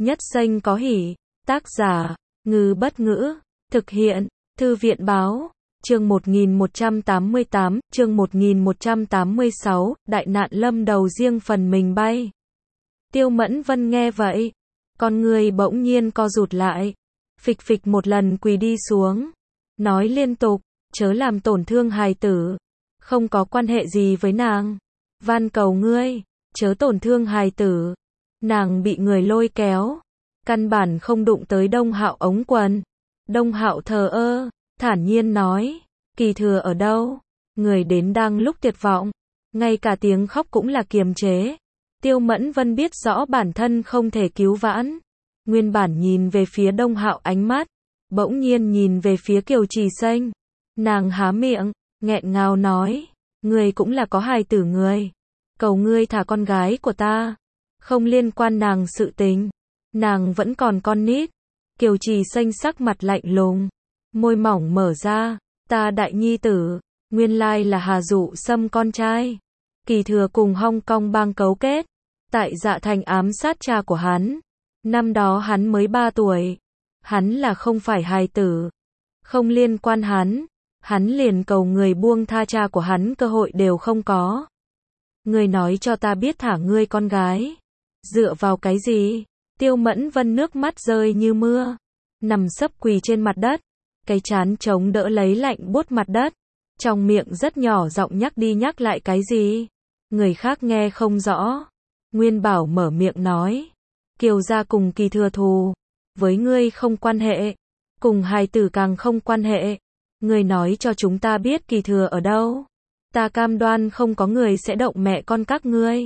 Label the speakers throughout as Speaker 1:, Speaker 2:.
Speaker 1: Nhất Xanh có hỉ. Tác giả, Ngư Bất Ngữ. Thực hiện, Thư viện Báo. Chương 1188, chương 1186, đại nạn lâm đầu riêng phần mình bay. Tiêu Mẫn Vân nghe vậy, con người bỗng nhiên co rụt lại, phịch phịch một lần quỳ đi xuống, nói liên tục, chớ làm tổn thương hài tử, không có quan hệ gì với nàng, van cầu ngươi, chớ tổn thương hài tử. Nàng bị người lôi kéo, căn bản không đụng tới Đông Hạo ống quần. Đông Hạo thờ ơ, thản nhiên nói, Kỳ Thừa ở đâu? Người đến đang lúc tuyệt vọng, ngay cả tiếng khóc cũng là kiềm chế. Tiêu Mẫn Vân biết rõ bản thân không thể cứu vãn, nguyên bản nhìn về phía Đông Hạo ánh mắt, bỗng nhiên nhìn về phía Kiều Trì Xanh. Nàng há miệng, nghẹn ngào nói, ngươi cũng là có hài tử người, cầu ngươi thả con gái của ta, không liên quan nàng sự tình, nàng vẫn còn con nít. Kiều Trì Xanh sắc mặt lạnh lùng, môi mỏng mở ra, ta đại nhi tử, nguyên lai là Hà Dụ Sâm con trai. Kỳ Thừa cùng Hong Kong bang cấu kết, tại Dạ Thành ám sát cha của hắn. Năm đó hắn mới 3 tuổi, hắn là không phải hài tử, không liên quan hắn liền cầu người buông tha cha của hắn cơ hội đều không có. Ngươi nói cho ta biết thả ngươi con gái, dựa vào cái gì? Tiêu Mẫn Vân nước mắt rơi như mưa, nằm sấp quỳ trên mặt đất, cái trán chống đỡ lấy lạnh buốt mặt đất, trong miệng rất nhỏ giọng nhắc đi nhắc lại cái gì, người khác nghe không rõ. Nguyên Bảo mở miệng nói, Kiều gia cùng Kỳ Thừa thù, với ngươi không quan hệ, cùng hài tử càng không quan hệ, ngươi nói cho chúng ta biết Kỳ Thừa ở đâu, ta cam đoan không có người sẽ động mẹ con các ngươi.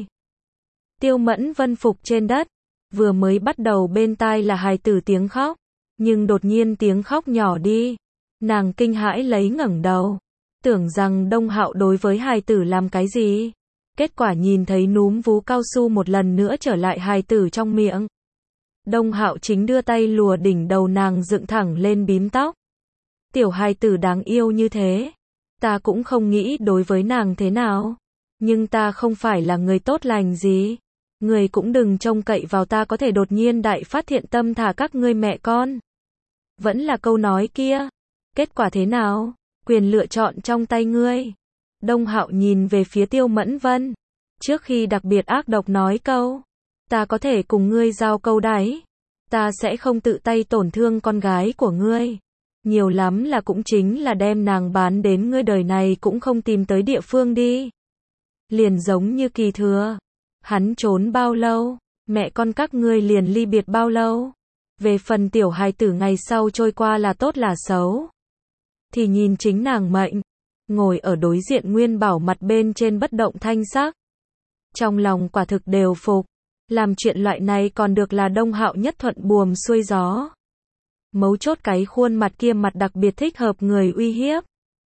Speaker 1: Tiêu Mẫn Vân phục trên đất, vừa mới bắt đầu bên tai là hài tử tiếng khóc, nhưng đột nhiên tiếng khóc nhỏ đi, nàng kinh hãi lấy ngẩng đầu, tưởng rằng Đông Hạo đối với hài tử làm cái gì, kết quả nhìn thấy núm vú cao su một lần nữa trở lại hài tử trong miệng. Đông Hạo chính đưa tay lùa đỉnh đầu nàng dựng thẳng lên bím tóc. Tiểu hài tử đáng yêu như thế, ta cũng không nghĩ đối với nàng thế nào, nhưng ta không phải là người tốt lành gì. Người cũng đừng trông cậy vào ta có thể đột nhiên đại phát thiện tâm thả các ngươi mẹ con. Vẫn là câu nói kia, kết quả thế nào, quyền lựa chọn trong tay ngươi. Đông Hạo nhìn về phía Tiêu Mẫn Vân, trước khi đặc biệt ác độc nói câu, ta có thể cùng ngươi giao câu đáy, ta sẽ không tự tay tổn thương con gái của ngươi, nhiều lắm là cũng chính là đem nàng bán đến ngươi đời này cũng không tìm tới địa phương đi. Liền giống như Kỳ Thừa, hắn trốn bao lâu, mẹ con các ngươi liền ly biệt bao lâu. Về phần tiểu hài tử ngày sau trôi qua là tốt là xấu, thì nhìn chính nàng mệnh. Ngồi ở đối diện Nguyên Bảo mặt bên trên bất động thanh sắc, trong lòng quả thực đều phục, làm chuyện loại này còn được là Đông Hạo nhất thuận buồm xuôi gió. Mấu chốt cái khuôn mặt kia mặt đặc biệt thích hợp người uy hiếp.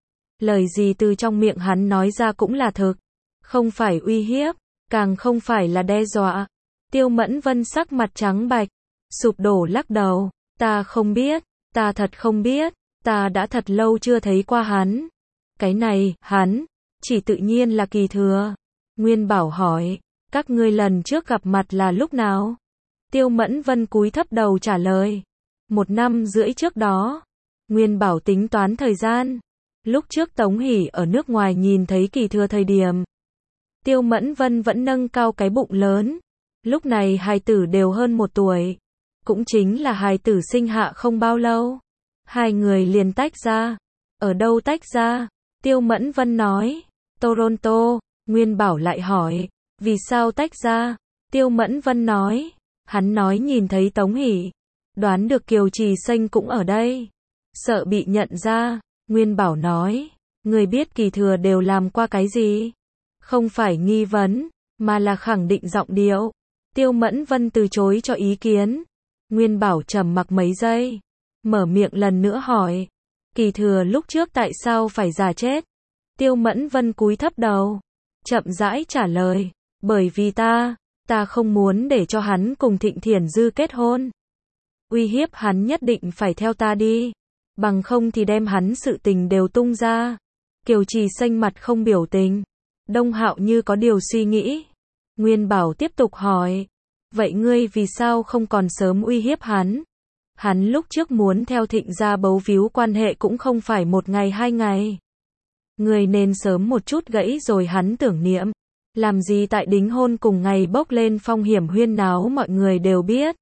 Speaker 1: Lời gì từ trong miệng hắn nói ra cũng là thực, không phải uy hiếp, càng không phải là đe dọa. Tiêu Mẫn Vân sắc mặt trắng bạch, sụp đổ lắc đầu, ta không biết, ta thật không biết, ta đã thật lâu chưa thấy qua hắn. Cái này, hắn, chỉ tự nhiên là Kỳ Thừa. Nguyên Bảo hỏi, các ngươi lần trước gặp mặt là lúc nào? Tiêu Mẫn Vân cúi thấp đầu trả lời, 1 năm rưỡi trước đó. Nguyên Bảo tính toán thời gian, lúc trước Tống Hỷ ở nước ngoài nhìn thấy Kỳ Thừa thời điểm, Tiêu Mẫn Vân vẫn nâng cao cái bụng lớn, lúc này hài tử đều hơn 1 tuổi, cũng chính là hài tử sinh hạ không bao lâu, hai người liền tách ra. Ở đâu tách ra? Tiêu Mẫn Vân nói, Toronto. Nguyên Bảo lại hỏi, vì sao tách ra? Tiêu Mẫn Vân nói, hắn nói nhìn thấy Tống Hỷ, đoán được Kiều Trì Xanh cũng ở đây, sợ bị nhận ra. Nguyên Bảo nói, người biết Kỳ Thừa đều làm qua cái gì? Không phải nghi vấn, mà là khẳng định giọng điệu. Tiêu Mẫn Vân từ chối cho ý kiến. Nguyên Bảo trầm mặc mấy giây, mở miệng lần nữa hỏi, Kỳ Thừa lúc trước tại sao phải giả chết? Tiêu Mẫn Vân cúi thấp đầu, chậm rãi trả lời, bởi vì ta không muốn để cho hắn cùng Thịnh Thiển Dư kết hôn. Uy hiếp hắn nhất định phải theo ta đi, bằng không thì đem hắn sự tình đều tung ra. Kiều Trì Xanh mặt không biểu tình. Đông Hạo như có điều suy nghĩ. Nguyên Bảo tiếp tục hỏi, Vậy ngươi vì sao không còn sớm uy hiếp hắn? Hắn lúc trước muốn theo Thịnh gia bấu víu quan hệ cũng không phải 1 ngày 2 ngày. Ngươi nên sớm một chút gãy rồi hắn tưởng niệm. Làm gì tại đính hôn cùng ngày bốc lên phong hiểm huyên náo mọi người đều biết.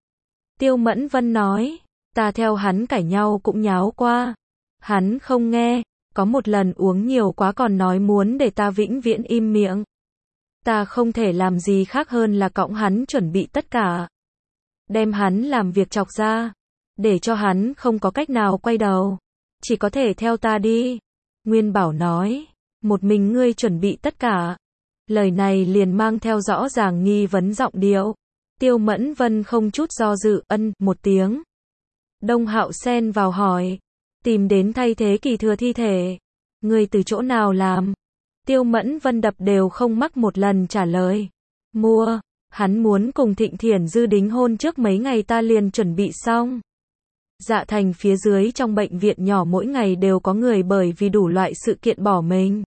Speaker 1: Tiêu Mẫn Vân nói, ta theo hắn cãi nhau cũng nháo qua. Hắn không nghe, có một lần uống nhiều quá còn nói muốn để ta vĩnh viễn im miệng. Ta không thể làm gì khác hơn là cõng hắn chuẩn bị tất cả. Đem hắn làm việc chọc ra, để cho hắn không có cách nào quay đầu. Chỉ có thể theo ta đi. Nguyên Bảo nói, một mình ngươi chuẩn bị tất cả. Lời này liền mang theo rõ ràng nghi vấn giọng điệu. Tiêu Mẫn Vân không chút do dự, ân, một tiếng. Đông Hạo xen vào hỏi, tìm đến thay thế Kỳ Thừa thi thể. Ngươi từ chỗ nào làm? Tiêu Mẫn Vân đập đều không mắc một lần trả lời. Mua, hắn muốn cùng Thịnh Thiển Dư đính hôn trước mấy ngày ta liền chuẩn bị xong. Dạ Thành phía dưới trong bệnh viện nhỏ mỗi ngày đều có người bởi vì đủ loại sự kiện bỏ mình.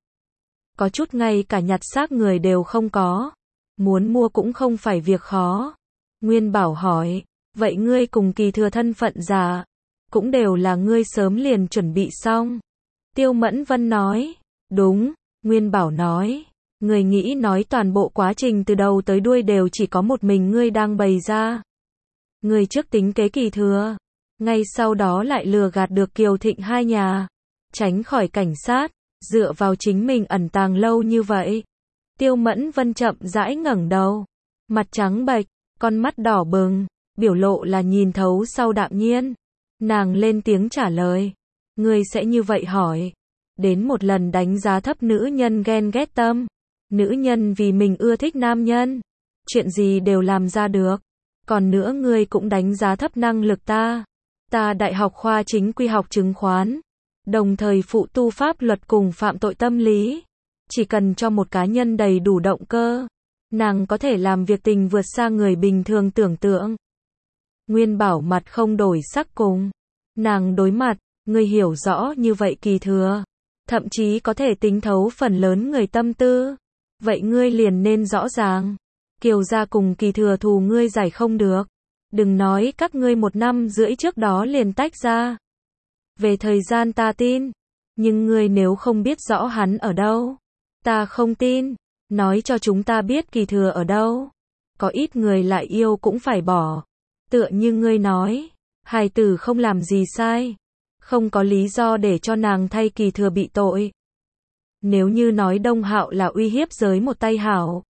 Speaker 1: Có chút ngay cả nhặt xác người đều không có. Muốn mua cũng không phải việc khó. Nguyên Bảo hỏi, vậy ngươi cùng Kỳ Thừa thân phận giả, cũng đều là ngươi sớm liền chuẩn bị xong. Tiêu Mẫn Vân nói, đúng. Nguyên Bảo nói, ngươi nghĩ nói toàn bộ quá trình từ đầu tới đuôi đều chỉ có một mình ngươi đang bày ra. Ngươi trước tính kế Kỳ Thừa, ngay sau đó lại lừa gạt được Kiều Thịnh hai nhà, tránh khỏi cảnh sát, dựa vào chính mình ẩn tàng lâu như vậy. Tiêu Mẫn Vân chậm rãi ngẩng đầu, mặt trắng bệch, con mắt đỏ bừng, biểu lộ là nhìn thấu sau đạm nhiên. Nàng lên tiếng trả lời, ngươi sẽ như vậy hỏi, đến một lần đánh giá thấp nữ nhân ghen ghét tâm. Nữ nhân vì mình ưa thích nam nhân, chuyện gì đều làm ra được. Còn nữa ngươi cũng đánh giá thấp năng lực ta. Ta đại học khoa chính quy học chứng khoán, đồng thời phụ tu pháp luật cùng phạm tội tâm lý. Chỉ cần cho một cá nhân đầy đủ động cơ, nàng có thể làm việc tình vượt xa người bình thường tưởng tượng. Nguyên Bảo mặt không đổi sắc cùng nàng đối mặt, ngươi hiểu rõ như vậy Kỳ Thừa, thậm chí có thể tính thấu phần lớn người tâm tư. Vậy ngươi liền nên rõ ràng, Kiều gia cùng Kỳ Thừa thù ngươi giải không được. Đừng nói các ngươi 1 năm rưỡi trước đó liền tách ra. Về thời gian ta tin, nhưng ngươi nếu không biết rõ hắn ở đâu, ta không tin. Nói cho chúng ta biết Kỳ Thừa ở đâu. Có ít người lại yêu cũng phải bỏ. Tựa như ngươi nói, hài tử không làm gì sai, không có lý do để cho nàng thay Kỳ Thừa bị tội. Nếu như nói Đông Hạo là uy hiếp giới một tay hảo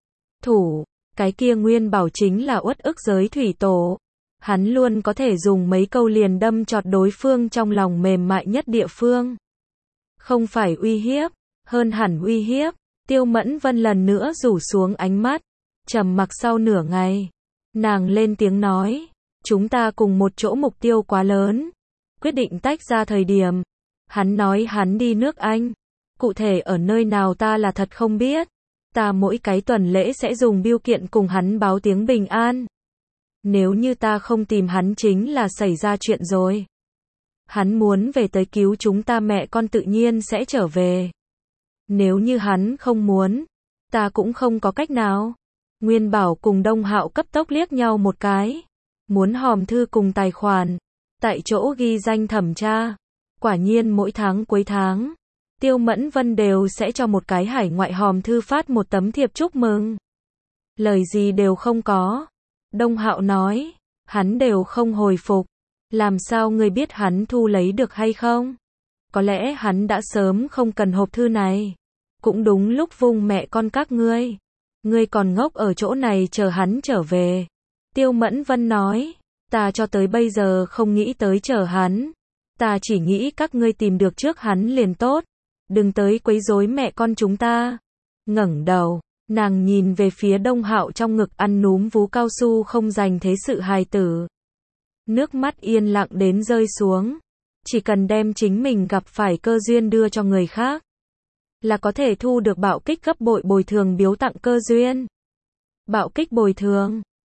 Speaker 1: thủ, cái kia Nguyên Bảo chính là uất ức giới thủy tổ. Hắn luôn có thể dùng mấy câu liền đâm chọt đối phương trong lòng mềm mại nhất địa phương. Không phải uy hiếp, hơn hẳn uy hiếp. Tiêu Mẫn Vân lần nữa rủ xuống ánh mắt, trầm mặc sau nửa ngày. Nàng lên tiếng nói, chúng ta cùng một chỗ mục tiêu quá lớn. Quyết định tách ra thời điểm, hắn nói hắn đi nước Anh. Cụ thể ở nơi nào ta là thật không biết. Ta mỗi cái tuần lễ sẽ dùng bưu kiện cùng hắn báo tiếng bình an. Nếu như ta không tìm hắn chính là xảy ra chuyện rồi. Hắn muốn về tới cứu chúng ta mẹ con tự nhiên sẽ trở về. Nếu như hắn không muốn, ta cũng không có cách nào. Nguyên Bảo cùng Đông Hạo cấp tốc liếc nhau một cái. Muốn hòm thư cùng tài khoản. Tại chỗ ghi danh thẩm tra. Quả nhiên mỗi tháng cuối tháng, Tiêu Mẫn Vân đều sẽ cho một cái hải ngoại hòm thư phát một tấm thiệp chúc mừng. Lời gì đều không có. Đông Hạo nói, hắn đều không hồi phục. Làm sao ngươi biết hắn thu lấy được hay không? Có lẽ hắn đã sớm không cần hộp thư này. Cũng đúng lúc vung mẹ con các ngươi. Ngươi còn ngốc ở chỗ này chờ hắn trở về. Tiêu Mẫn Vân nói, ta cho tới bây giờ không nghĩ tới chờ hắn. Ta chỉ nghĩ các ngươi tìm được trước hắn liền tốt. Đừng tới quấy rối mẹ con chúng ta. Ngẩng đầu, nàng nhìn về phía Đông Hạo trong ngực ăn núm vú cao su không dành thế sự hài tử. Nước mắt yên lặng đến rơi xuống. Chỉ cần đem chính mình gặp phải cơ duyên đưa cho người khác, là có thể thu được bạo kích gấp bội bồi thường biếu tặng cơ duyên. Bạo kích bồi thường.